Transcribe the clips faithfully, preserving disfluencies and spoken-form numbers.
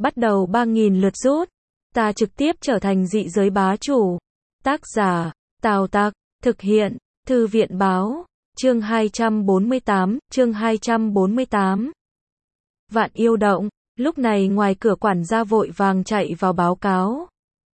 bắt đầu ba nghìn lượt rút. Ta trực tiếp trở thành dị giới bá chủ. Tác giả, Tào Tặc, thực hiện, Thư viện báo, chương hai trăm bốn mươi tám, chương hai trăm bốn mươi tám. Vạn Yêu Động, lúc này ngoài cửa quản gia vội vàng chạy vào báo cáo.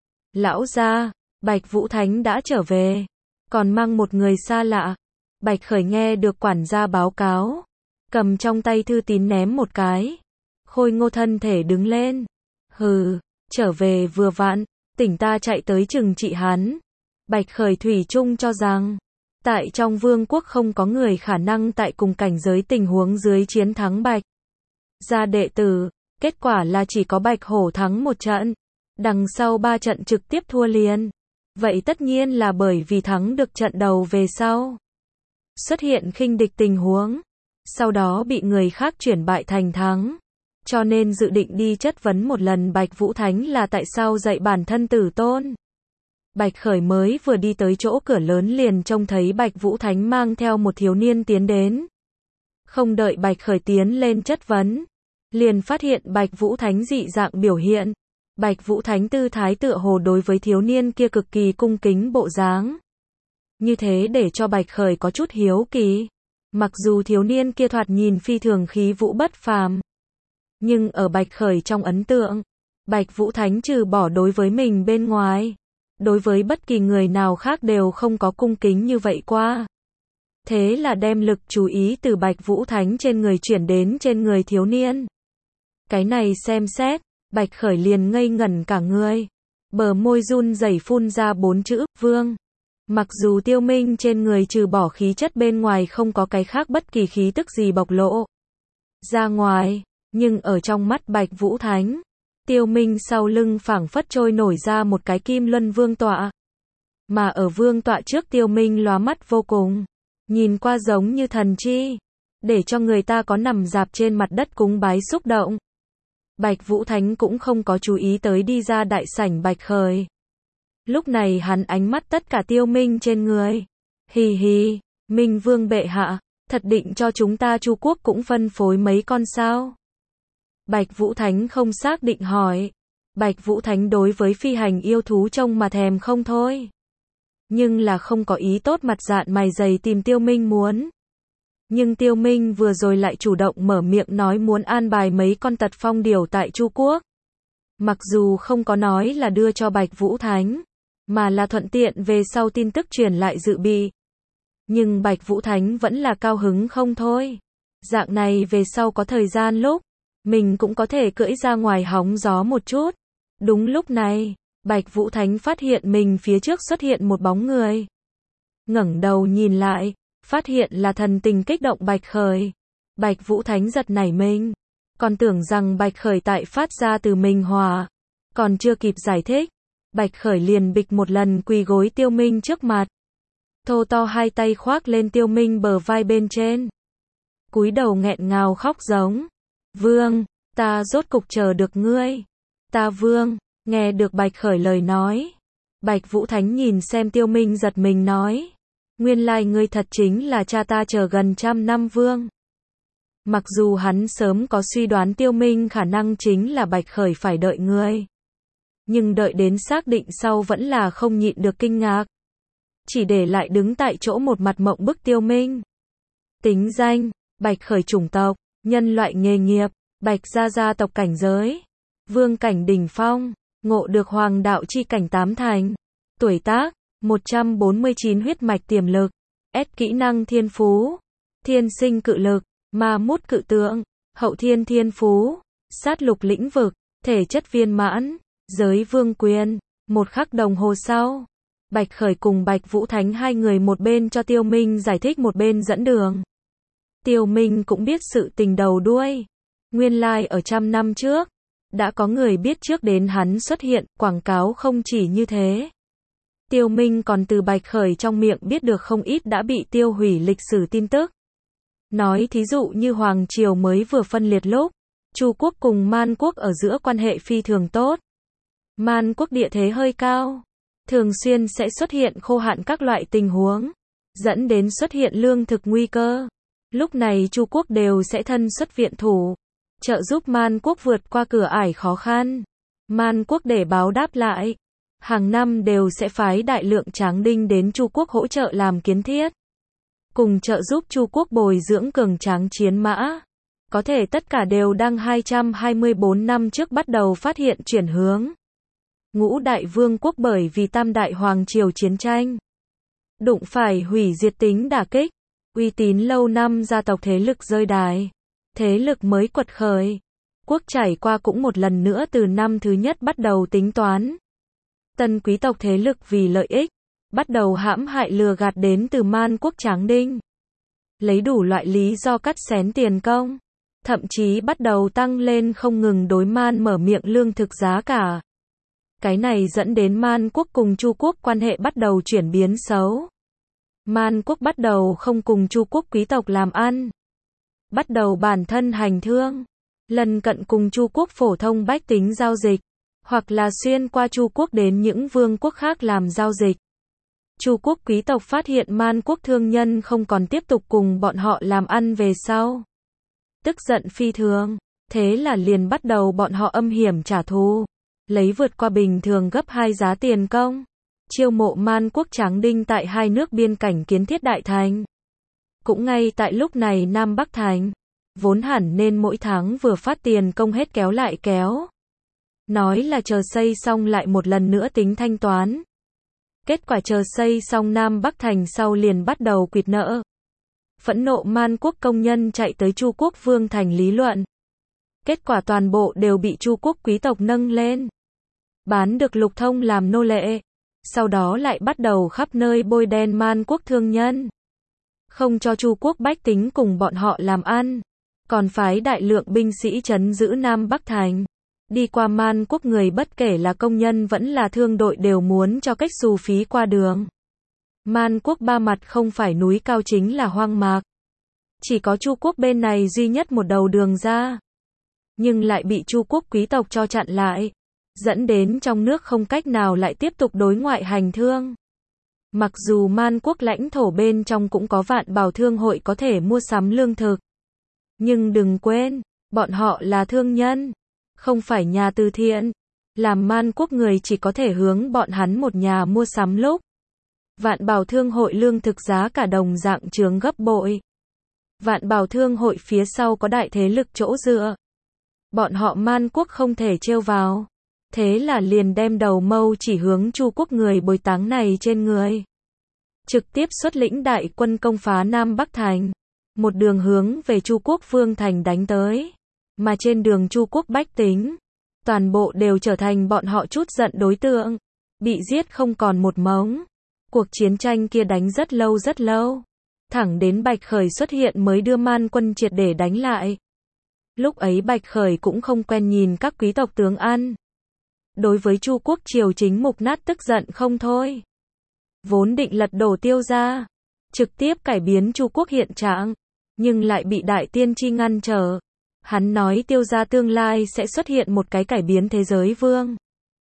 Lão gia, Bạch Vũ Thánh đã trở về, còn mang một người xa lạ. Bạch Khởi nghe được quản gia báo cáo, cầm trong tay thư tín ném một cái. Khôi Ngô thân thể đứng lên. Hừ, trở về vừa vặn, tỉnh ta chạy tới trừng trị hắn. Bạch Khởi thủy chung cho rằng, tại trong vương quốc không có người khả năng tại cùng cảnh giới tình huống dưới chiến thắng Bạch gia đệ tử, kết quả là chỉ có Bạch Hổ thắng một trận, đằng sau ba trận trực tiếp thua liền. Vậy tất nhiên là bởi vì thắng được trận đầu về sau, xuất hiện khinh địch tình huống, sau đó bị người khác chuyển bại thành thắng. Cho nên dự định đi chất vấn một lần Bạch Vũ Thánh là tại sao dạy bản thân tử tôn. Bạch Khởi mới vừa đi tới chỗ cửa lớn liền trông thấy Bạch Vũ Thánh mang theo một thiếu niên tiến đến. Không đợi Bạch Khởi tiến lên chất vấn, liền phát hiện Bạch Vũ Thánh dị dạng biểu hiện. Bạch Vũ Thánh tư thái tựa hồ đối với thiếu niên kia cực kỳ cung kính bộ dáng. Như thế để cho Bạch Khởi có chút hiếu kỳ. Mặc dù thiếu niên kia thoạt nhìn phi thường khí vũ bất phàm, nhưng ở Bạch Khởi trong ấn tượng, Bạch Vũ Thánh trừ bỏ đối với mình bên ngoài, đối với bất kỳ người nào khác đều không có cung kính như vậy qua. Thế là đem lực chú ý từ Bạch Vũ Thánh trên người chuyển đến trên người thiếu niên. Cái này xem xét, Bạch Khởi liền ngây ngẩn cả người. Bờ môi run rẩy phun ra bốn chữ, vương. Mặc dù Tiêu Minh trên người trừ bỏ khí chất bên ngoài không có cái khác bất kỳ khí tức gì bộc lộ ra ngoài, nhưng ở trong mắt Bạch Vũ Thánh, Tiêu Minh sau lưng phảng phất trôi nổi ra một cái kim luân vương tọa. Mà ở vương tọa trước Tiêu Minh lóa mắt vô cùng, nhìn qua giống như thần chi, để cho người ta có nằm dạp trên mặt đất cúng bái xúc động. Bạch Vũ Thánh cũng không có chú ý tới đi ra đại sảnh Bạch Khởi. Lúc này hắn ánh mắt tất cả Tiêu Minh trên người. Hì hì, Minh Vương bệ hạ, thật định cho chúng ta Chu quốc cũng phân phối mấy con sao? Bạch Vũ Thánh không xác định hỏi. Bạch Vũ Thánh đối với phi hành yêu thú trông mà thèm không thôi. Nhưng là không có ý tốt mặt dạn mày dày tìm Tiêu Minh muốn. Nhưng Tiêu Minh vừa rồi lại chủ động mở miệng nói muốn an bài mấy con tật phong điểu tại Chu quốc. Mặc dù không có nói là đưa cho Bạch Vũ Thánh, mà là thuận tiện về sau tin tức truyền lại dự bị. Nhưng Bạch Vũ Thánh vẫn là cao hứng không thôi. Dạng này về sau có thời gian lúc, mình cũng có thể cưỡi ra ngoài hóng gió một chút. Đúng lúc này, Bạch Vũ Thánh phát hiện mình phía trước xuất hiện một bóng người. Ngẩng đầu nhìn lại, phát hiện là thần tình kích động Bạch Khởi. Bạch Vũ Thánh giật nảy mình, còn tưởng rằng Bạch Khởi tại phát ra từ mình hòa. Còn chưa kịp giải thích, Bạch Khởi liền bịch một lần quỳ gối Tiêu Minh trước mặt. Thô to hai tay khoác lên Tiêu Minh bờ vai bên trên. Cúi đầu nghẹn ngào khóc giống. Vương, ta rốt cục chờ được ngươi. Ta vương, nghe được Bạch Khởi lời nói. Bạch Vũ Thánh nhìn xem Tiêu Minh giật mình nói. Nguyên lai ngươi thật chính là cha ta chờ gần trăm năm vương. Mặc dù hắn sớm có suy đoán Tiêu Minh khả năng chính là Bạch Khởi phải đợi ngươi. Nhưng đợi đến xác định sau vẫn là không nhịn được kinh ngạc. Chỉ để lại đứng tại chỗ một mặt mộng bức Tiêu Minh. Tính danh, Bạch Khởi chủng tộc, nhân loại nghề nghiệp, Bạch gia gia tộc cảnh giới, vương cảnh đỉnh phong, ngộ được hoàng đạo chi cảnh tám thành. Tuổi tác, một trăm bốn mươi chín huyết mạch tiềm lực, S kỹ năng thiên phú, thiên sinh cự lực, ma mút cự tượng, hậu thiên thiên phú, sát lục lĩnh vực, thể chất viên mãn, giới vương quyền. Một khắc đồng hồ sau, Bạch Khởi cùng Bạch Vũ Thánh hai người một bên cho Tiêu Minh giải thích một bên dẫn đường. Tiêu Minh cũng biết sự tình đầu đuôi. Nguyên lai like ở trăm năm trước, đã có người biết trước đến hắn xuất hiện, quảng cáo không chỉ như thế. Tiêu Minh còn từ Bạch Khởi trong miệng biết được không ít đã bị tiêu hủy lịch sử tin tức. Nói thí dụ như Hoàng Triều mới vừa phân liệt lúc, Chu quốc cùng Man quốc ở giữa quan hệ phi thường tốt. Man quốc địa thế hơi cao, thường xuyên sẽ xuất hiện khô hạn các loại tình huống, dẫn đến xuất hiện lương thực nguy cơ. Lúc này Chu quốc đều sẽ thân xuất viện thủ. trợ giúp Man Quốc vượt qua cửa ải khó khăn. Man Quốc để báo đáp lại, hàng năm đều sẽ phái đại lượng tráng đinh đến Chu Quốc hỗ trợ làm kiến thiết, cùng trợ giúp Chu Quốc bồi dưỡng cường tráng chiến mã. Có thể tất cả đều đang hai trăm hai mươi tư năm trước bắt đầu phát hiện chuyển hướng. Ngũ đại vương quốc bởi vì tam đại hoàng triều chiến tranh, đụng phải hủy diệt tính đả kích, uy tín lâu năm gia tộc thế lực rơi đài, thế lực mới quật khởi. Quốc trải qua cũng một lần nữa từ năm thứ nhất bắt đầu tính toán. Tân quý tộc thế lực vì lợi ích, bắt đầu hãm hại lừa gạt đến từ Man Quốc tráng đinh. Lấy đủ loại lý do cắt xén tiền công, thậm chí bắt đầu tăng lên không ngừng đối Man mở miệng lương thực giá cả. Cái này dẫn đến Man Quốc cùng Chu Quốc quan hệ bắt đầu chuyển biến xấu. Man Quốc bắt đầu không cùng Chu Quốc quý tộc làm ăn, bắt đầu bản thân hành thương, lần cận cùng Chu Quốc phổ thông bách tính giao dịch, hoặc là xuyên qua Chu Quốc đến những vương quốc khác làm giao dịch. Chu Quốc quý tộc phát hiện Man Quốc thương nhân không còn tiếp tục cùng bọn họ làm ăn về sau, tức giận phi thường, thế là liền bắt đầu bọn họ âm hiểm trả thù, lấy vượt qua bình thường gấp hai giá tiền công, chiêu mộ Man Quốc tráng đinh tại hai nước biên cảnh kiến thiết đại thành. Cũng ngay tại lúc này Nam Bắc thành, vốn hẳn nên mỗi tháng vừa phát tiền công hết kéo lại kéo. Nói là chờ xây xong lại một lần nữa tính thanh toán. Kết quả chờ xây xong Nam Bắc thành sau liền bắt đầu quỵt nợ. Phẫn nộ Man Quốc công nhân chạy tới Chu Quốc vương thành lý luận. Kết quả toàn bộ đều bị Chu Quốc quý tộc nâng lên, bán được Lục Thông làm nô lệ. Sau đó lại bắt đầu khắp nơi bôi đen Man Quốc thương nhân, không cho Chu Quốc bách tính cùng bọn họ làm ăn, còn phái đại lượng binh sĩ trấn giữ Nam Bắc thành. Đi qua Man Quốc người bất kể là công nhân vẫn là thương đội đều muốn cho cách xù phí qua đường. Man Quốc ba mặt không phải núi cao chính là hoang mạc. Chỉ có Chu Quốc bên này duy nhất một đầu đường ra, nhưng lại bị Chu Quốc quý tộc cho chặn lại, dẫn đến trong nước không cách nào lại tiếp tục đối ngoại hành thương. Mặc dù Man Quốc lãnh thổ bên trong cũng có vạn bảo thương hội có thể mua sắm lương thực, nhưng đừng quên, bọn họ là thương nhân, không phải nhà từ thiện. Làm Man Quốc người chỉ có thể hướng bọn hắn một nhà mua sắm lúc Vạn Bảo Thương hội lương thực giá cả đồng dạng chướng gấp bội. Vạn Bảo Thương hội phía sau có đại thế lực chỗ dựa, bọn họ Man Quốc không thể trêu vào, thế là liền đem đầu mâu chỉ hướng Chu Quốc người bồi táng này trên người, trực tiếp xuất lĩnh đại quân công phá Nam Bắc thành, một đường hướng về Chu Quốc vương thành đánh tới. Mà trên đường Chu Quốc bách tính, toàn bộ đều trở thành bọn họ trút giận đối tượng, bị giết không còn một mống. Cuộc chiến tranh kia đánh rất lâu rất lâu, thẳng đến Bạch Khởi xuất hiện mới đưa Man quân triệt để đánh lại. Lúc ấy Bạch Khởi cũng không quen nhìn các quý tộc tướng ăn. Đối với Chu Quốc triều chính mục nát tức giận không thôi. Vốn định lật đổ Tiêu gia, trực tiếp cải biến Chu Quốc hiện trạng, nhưng lại bị Đại Tiên Tri ngăn trở. Hắn nói Tiêu gia tương lai sẽ xuất hiện một cái cải biến thế giới vương,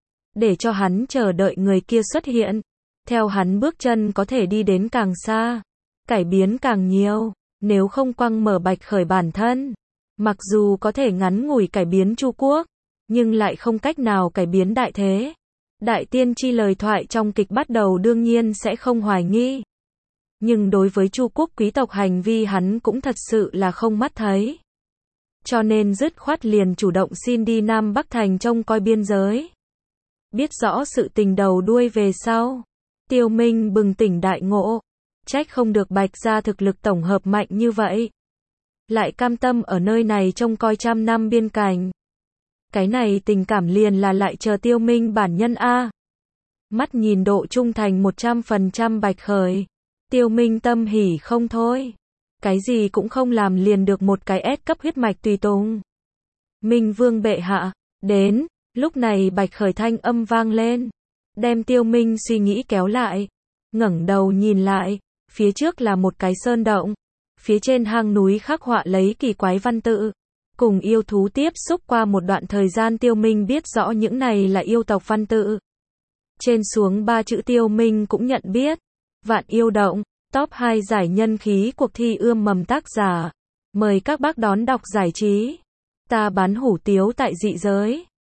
để cho hắn chờ đợi người kia xuất hiện. Theo hắn bước chân có thể đi đến càng xa, cải biến càng nhiều, nếu không quăng mở Bạch Khởi bản thân. Mặc dù có thể ngắn ngủi cải biến Chu Quốc, nhưng lại không cách nào cải biến đại thế. Đại Tiên Tri lời thoại trong kịch bắt đầu đương nhiên sẽ không hoài nghi. Nhưng đối với Chu Quốc quý tộc hành vi hắn cũng thật sự là không mắt thấy. Cho nên dứt khoát liền chủ động xin đi Nam Bắc thành trông coi biên giới. Biết rõ sự tình đầu đuôi về sau, Tiêu Minh bừng tỉnh đại ngộ, trách không được Bạch gia thực lực tổng hợp mạnh như vậy, lại cam tâm ở nơi này trông coi trăm năm biên cảnh. Cái này tình cảm liền là lại chờ Tiêu Minh bản nhân a. Mắt nhìn độ trung thành một trăm phần trăm Bạch Khởi, Tiêu Minh tâm hỉ không thôi. Cái gì cũng không làm liền được một cái S cấp huyết mạch tùy tùng. Minh Vương bệ hạ, đến. Lúc này Bạch Khởi thanh âm vang lên, đem Tiêu Minh suy nghĩ kéo lại, ngẩng đầu nhìn lại, phía trước là một cái sơn động, phía trên hang núi khắc họa lấy kỳ quái văn tự, cùng yêu thú tiếp xúc qua một đoạn thời gian Tiêu Minh biết rõ những này là yêu tộc văn tự. Trên xuống ba chữ Tiêu Minh cũng nhận biết, Vạn Yêu Động, top hai giải nhân khí cuộc thi ươm mầm tác giả, mời các bác đón đọc giải trí. Ta bán hủ tiếu tại dị giới.